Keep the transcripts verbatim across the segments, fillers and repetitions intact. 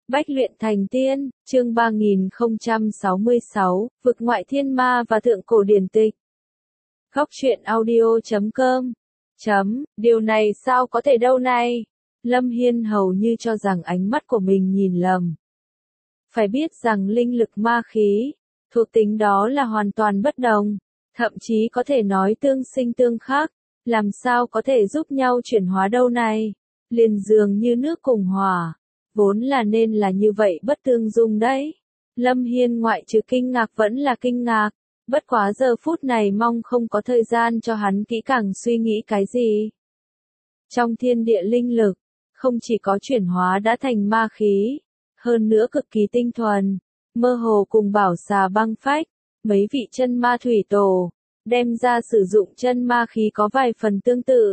Bách luyện thành tiên, chương ba nghìn không trăm sáu mươi sáu, vực ngoại thiên ma và thượng cổ điển tịch. Góc truyện audio chấm com. Chấm, điều này sao có thể đâu này? Lâm Hiên hầu như cho rằng ánh mắt của mình nhìn lầm. Phải biết rằng linh lực ma khí, thuộc tính đó là hoàn toàn bất đồng, thậm chí có thể nói tương sinh tương khắc, làm sao có thể giúp nhau chuyển hóa đâu này? Liền dường như nước cùng hỏa. Vốn là nên là như vậy bất tương dung đấy. Lâm Hiên ngoại trừ kinh ngạc vẫn là kinh ngạc, bất quá giờ phút này mong không có thời gian cho hắn kỹ càng suy nghĩ cái gì. Trong thiên địa linh lực, không chỉ có chuyển hóa đã thành ma khí, hơn nữa cực kỳ tinh thuần, mơ hồ cùng bảo xà băng phách, mấy vị chân ma thủy tổ, đem ra sử dụng chân ma khí có vài phần tương tự.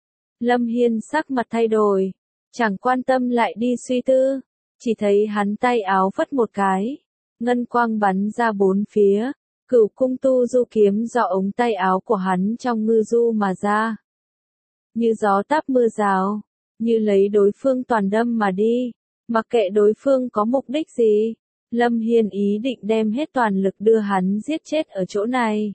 Lâm Hiên sắc mặt thay đổi. Chẳng quan tâm lại đi suy tư, chỉ thấy hắn tay áo phất một cái, ngân quang bắn ra bốn phía, cửu cung tu du kiếm do ống tay áo của hắn trong ngư du mà ra. Như gió táp mưa rào, như lấy đối phương toàn đâm mà đi, mặc kệ đối phương có mục đích gì, Lâm Hiên ý định đem hết toàn lực đưa hắn giết chết ở chỗ này.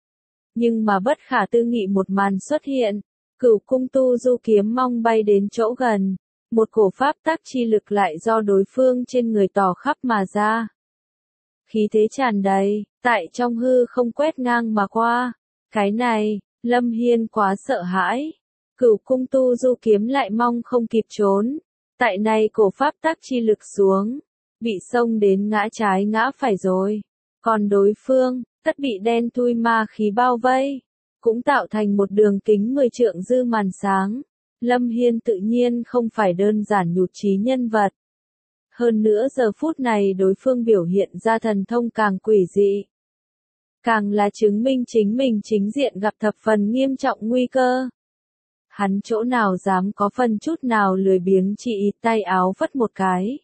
Nhưng mà bất khả tư nghị một màn xuất hiện, cửu cung tu du kiếm mong bay đến chỗ gần. Một cổ pháp tắc chi lực lại do đối phương trên người tỏ khắp mà ra. Khí thế tràn đầy, tại trong hư không quét ngang mà qua. Cái này, Lâm Hiên quá sợ hãi. Cửu cung tu du kiếm lại mong không kịp trốn. Tại này cổ pháp tắc chi lực xuống, bị xông đến ngã trái ngã phải rồi. Còn đối phương, tất bị đen thui ma khí bao vây, cũng tạo thành một đường kính mười trượng dư màn sáng. Lâm Hiên tự nhiên không phải đơn giản nhụt chí nhân vật. Hơn nữa giờ phút này đối phương biểu hiện ra thần thông càng quỷ dị. Càng là chứng minh chính mình chính diện gặp thập phần nghiêm trọng nguy cơ. Hắn chỗ nào dám có phần chút nào lười biếng chỉ ít tay áo vất một cái.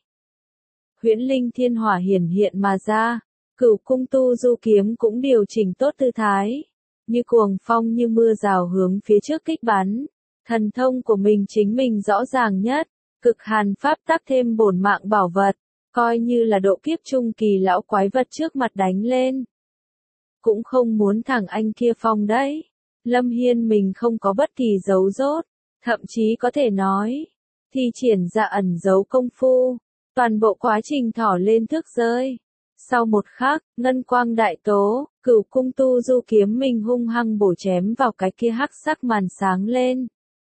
Huyễn linh thiên hỏa hiển hiện mà ra, cửu cung tu du kiếm cũng điều chỉnh tốt tư thái. Như cuồng phong như mưa rào hướng phía trước kích bắn. Thần thông của mình chính mình rõ ràng nhất, cực hàn pháp tắc thêm bổn mạng bảo vật, coi như là độ kiếp trung kỳ lão quái vật trước mặt đánh lên. Cũng không muốn thằng anh kia phong đấy. Lâm Hiên mình không có bất kỳ dấu rốt, thậm chí có thể nói, thi triển ra ẩn giấu công phu, toàn bộ quá trình thỏ lên thước rơi. Sau một khắc, ngân quang đại tố, cửu cung tu du kiếm mình hung hăng bổ chém vào cái kia hắc sắc màn sáng lên.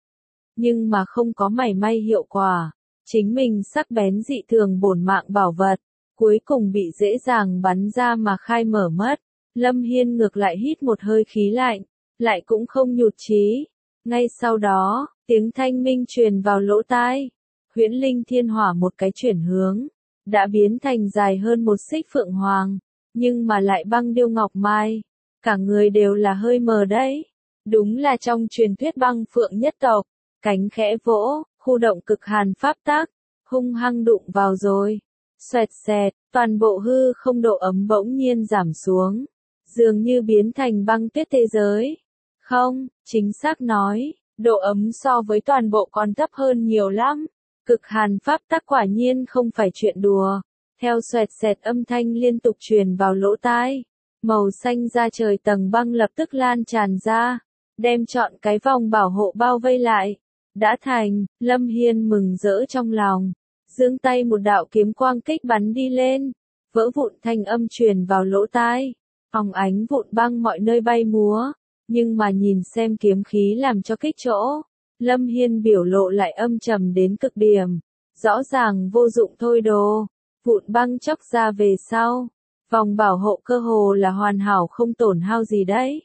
Nhưng mà không có mảy may hiệu quả, chính mình sắc bén dị thường bổn mạng bảo vật, cuối cùng bị dễ dàng bắn ra mà khai mở mất. Lâm Hiên ngược lại hít một hơi khí lạnh, lại cũng không nhụt chí. Ngay sau đó, tiếng thanh minh truyền vào lỗ tai, huyễn linh thiên hỏa một cái chuyển hướng, đã biến thành dài hơn một xích phượng hoàng, nhưng mà lại băng điêu ngọc mai, cả người đều là hơi mờ đấy. Đúng là trong truyền thuyết băng phượng nhất tộc. Cánh khẽ vỗ, khu động cực hàn pháp tắc, hung hăng đụng vào rồi. Xoẹt xẹt, toàn bộ hư không độ ấm bỗng nhiên giảm xuống, dường như biến thành băng tuyết thế giới. Không, chính xác nói, độ ấm so với toàn bộ còn thấp hơn nhiều lắm. Cực hàn pháp tắc quả nhiên không phải chuyện đùa. Theo xoẹt xẹt âm thanh liên tục truyền vào lỗ tai, màu xanh da trời tầng băng lập tức lan tràn ra, đem trọn cái vòng bảo hộ bao vây lại. Đã thành, Lâm Hiên mừng rỡ trong lòng, giương tay một đạo kiếm quang kích bắn đi lên, vỡ vụn thanh âm truyền vào lỗ tai, phóng ánh vụn băng mọi nơi bay múa, nhưng mà nhìn xem kiếm khí làm cho kích chỗ, Lâm Hiên biểu lộ lại âm trầm đến cực điểm, rõ ràng vô dụng thôi đồ, vụn băng chóc ra về sau, vòng bảo hộ cơ hồ là hoàn hảo không tổn hao gì đấy.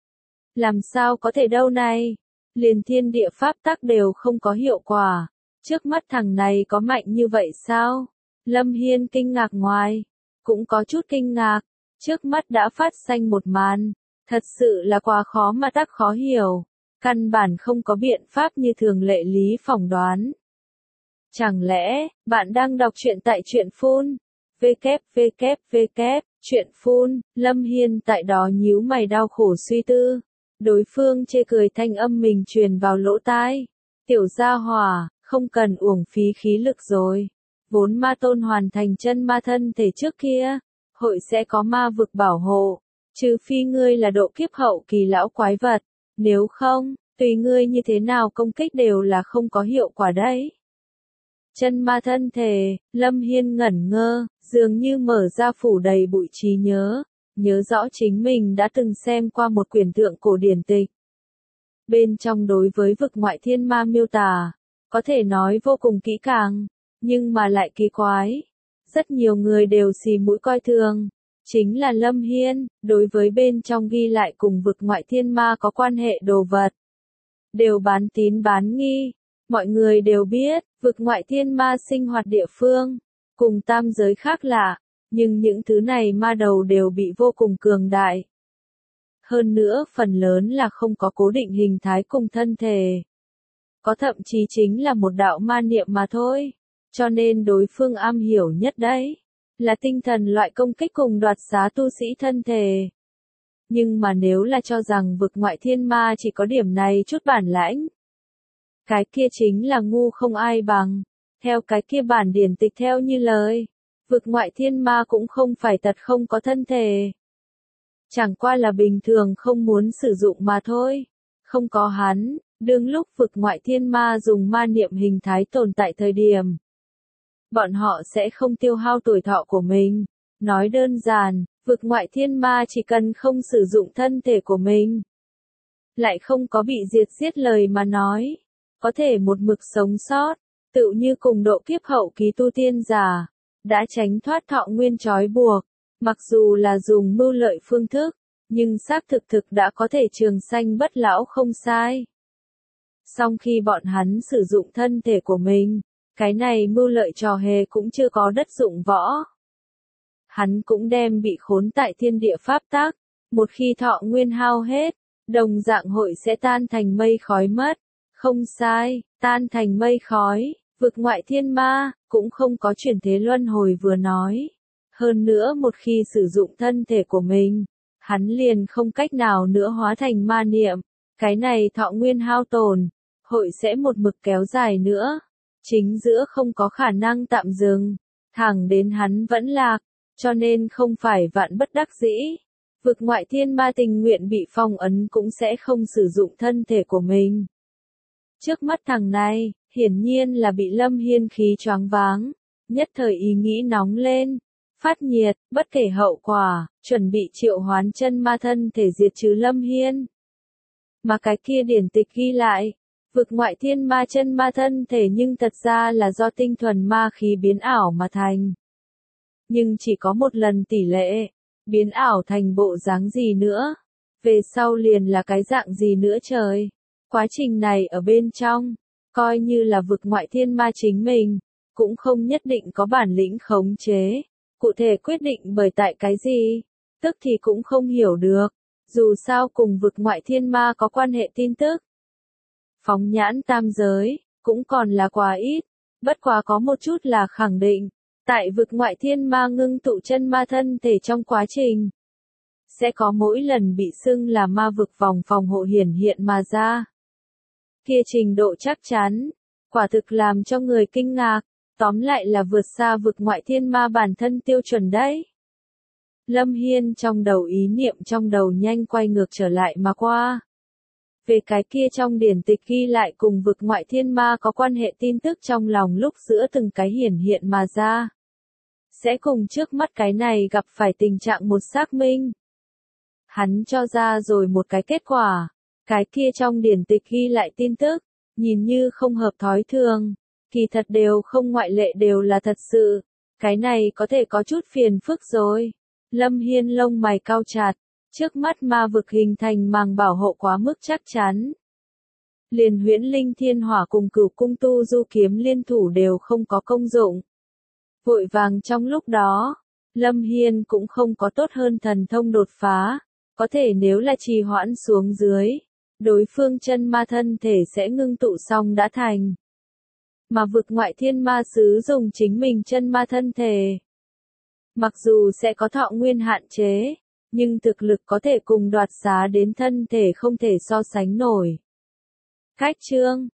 Làm sao có thể đâu này? Liền thiên địa pháp tắc đều không có hiệu quả. Trước mắt thằng này có mạnh như vậy sao? Lâm Hiên kinh ngạc ngoài, cũng có chút kinh ngạc. Trước mắt đã phát sinh một màn, thật sự là quá khó mà tắc khó hiểu. Căn bản không có biện pháp như thường lệ lý phỏng đoán. Chẳng lẽ, bạn đang đọc truyện tại truyện phun? www, truyện phun, Lâm Hiên tại đó nhíu mày đau khổ suy tư. Đối phương chê cười thanh âm mình truyền vào lỗ tai. Tiểu gia hỏa, không cần uổng phí khí lực rồi. vốn ma tôn hoàn thành chân ma thân thể trước kia, hội sẽ có ma vực bảo hộ, trừ phi ngươi là độ kiếp hậu kỳ lão quái vật, nếu không, tùy ngươi như thế nào công kích đều là không có hiệu quả đấy. Chân ma thân thể, Lâm Hiên ngẩn ngơ, dường như mở ra phủ đầy bụi trí nhớ, nhớ rõ chính mình đã từng xem qua một quyển thượng cổ điển tịch. Bên trong đối với vực ngoại thiên ma miêu tả, có thể nói vô cùng kỹ càng, nhưng mà lại kỳ quái. Rất nhiều người đều xì mũi coi thường. Chính là Lâm Hiên, đối với bên trong ghi lại cùng vực ngoại thiên ma có quan hệ đồ vật. Đều bán tín bán nghi. Mọi người đều biết, vực ngoại thiên ma sinh hoạt địa phương, cùng tam giới khác lạ, nhưng những thứ này ma đầu đều bị vô cùng cường đại. Hơn nữa phần lớn là không có cố định hình thái cùng thân thể. Có thậm chí chính là một đạo ma niệm mà thôi. Cho nên đối phương am hiểu nhất đấy, là tinh thần loại công kích cùng đoạt xá tu sĩ thân thể. Nhưng mà nếu là cho rằng vực ngoại thiên ma chỉ có điểm này chút bản lãnh, cái kia chính là ngu không ai bằng. Theo cái kia bản điển tịch theo như lời, vực ngoại thiên ma cũng không phải tật không có thân thể. Chẳng qua là bình thường không muốn sử dụng mà thôi. Không có hắn, đương lúc vực ngoại thiên ma dùng ma niệm hình thái tồn tại thời điểm, bọn họ sẽ không tiêu hao tuổi thọ của mình. Nói đơn giản, vực ngoại thiên ma chỉ cần không sử dụng thân thể của mình, lại không có bị diệt giết lời mà nói, có thể một mực sống sót, tựu như cùng độ kiếp hậu kỳ tu tiên giả, đã tránh thoát thọ nguyên trói buộc, mặc dù là dùng mưu lợi phương thức, nhưng xác thực thực đã có thể trường sanh bất lão không sai. Song khi bọn hắn sử dụng thân thể của mình, cái này mưu lợi trò hề cũng chưa có đất dụng võ. Hắn cũng đem bị khốn tại thiên địa pháp tắc, một khi thọ nguyên hao hết, đồng dạng hội sẽ tan thành mây khói mất. Không sai, tan thành mây khói, vực ngoại thiên ma, cũng không có chuyển thế luân hồi vừa nói. Hơn nữa một khi sử dụng thân thể của mình, hắn liền không cách nào nữa hóa thành ma niệm. Cái này thọ nguyên hao tổn, hội sẽ một mực kéo dài nữa. Chính giữa không có khả năng tạm dừng, thẳng đến hắn vẫn lạc, cho nên không phải vạn bất đắc dĩ. Vực ngoại thiên ma tình nguyện bị phong ấn cũng sẽ không sử dụng thân thể của mình. Trước mắt thằng này, hiển nhiên là bị Lâm Hiên khí choáng váng, nhất thời ý nghĩ nóng lên, phát nhiệt, bất kể hậu quả, chuẩn bị triệu hoán chân ma thân thể diệt trừ Lâm Hiên. Mà cái kia điển tịch ghi lại, vực ngoại thiên ma chân ma thân thể nhưng thật ra là do tinh thuần ma khí biến ảo mà thành. Nhưng chỉ có một lần tỷ lệ, biến ảo thành bộ dáng gì nữa, về sau liền là cái dạng gì nữa trời. Quá trình này ở bên trong, coi như là vực ngoại thiên ma chính mình, cũng không nhất định có bản lĩnh khống chế, cụ thể quyết định bởi tại cái gì, tức thì cũng không hiểu được, dù sao cùng vực ngoại thiên ma có quan hệ tin tức. Phóng nhãn tam giới, cũng còn là quá ít, bất quá có một chút là khẳng định, tại vực ngoại thiên ma ngưng tụ chân ma thân thể trong quá trình, sẽ có mỗi lần bị xưng là ma vực vòng phòng hộ hiển hiện mà ra. Kia trình độ chắc chắn, quả thực làm cho người kinh ngạc, tóm lại là vượt xa vực ngoại thiên ma bản thân tiêu chuẩn đấy. Lâm Hiên trong đầu ý niệm trong đầu nhanh quay ngược trở lại mà qua. Về cái kia trong điển tịch ghi lại cùng vực ngoại thiên ma có quan hệ tin tức trong lòng lúc giữa từng cái hiển hiện mà ra. Sẽ cùng trước mắt cái này gặp phải tình trạng một xác minh. Hắn cho ra rồi một cái kết quả. Cái kia trong điển tịch ghi lại tin tức, nhìn như không hợp thói thường, kỳ thật đều không ngoại lệ đều là thật sự. Cái này có thể có chút phiền phức rồi. Lâm Hiên lông mày cau chặt, trước mắt ma vực hình thành màng bảo hộ quá mức chắc chắn. Liền huyễn linh thiên hỏa cùng cửu cung tu du kiếm liên thủ đều không có công dụng. Vội vàng trong lúc đó, Lâm Hiên cũng không có tốt hơn thần thông đột phá, có thể nếu là trì hoãn xuống dưới, đối phương chân ma thân thể sẽ ngưng tụ xong đã thành. Mà vực ngoại thiên ma sứ dùng chính mình chân ma thân thể. Mặc dù sẽ có thọ nguyên hạn chế, nhưng thực lực có thể cùng đoạt xá đến thân thể không thể so sánh nổi. Cách chương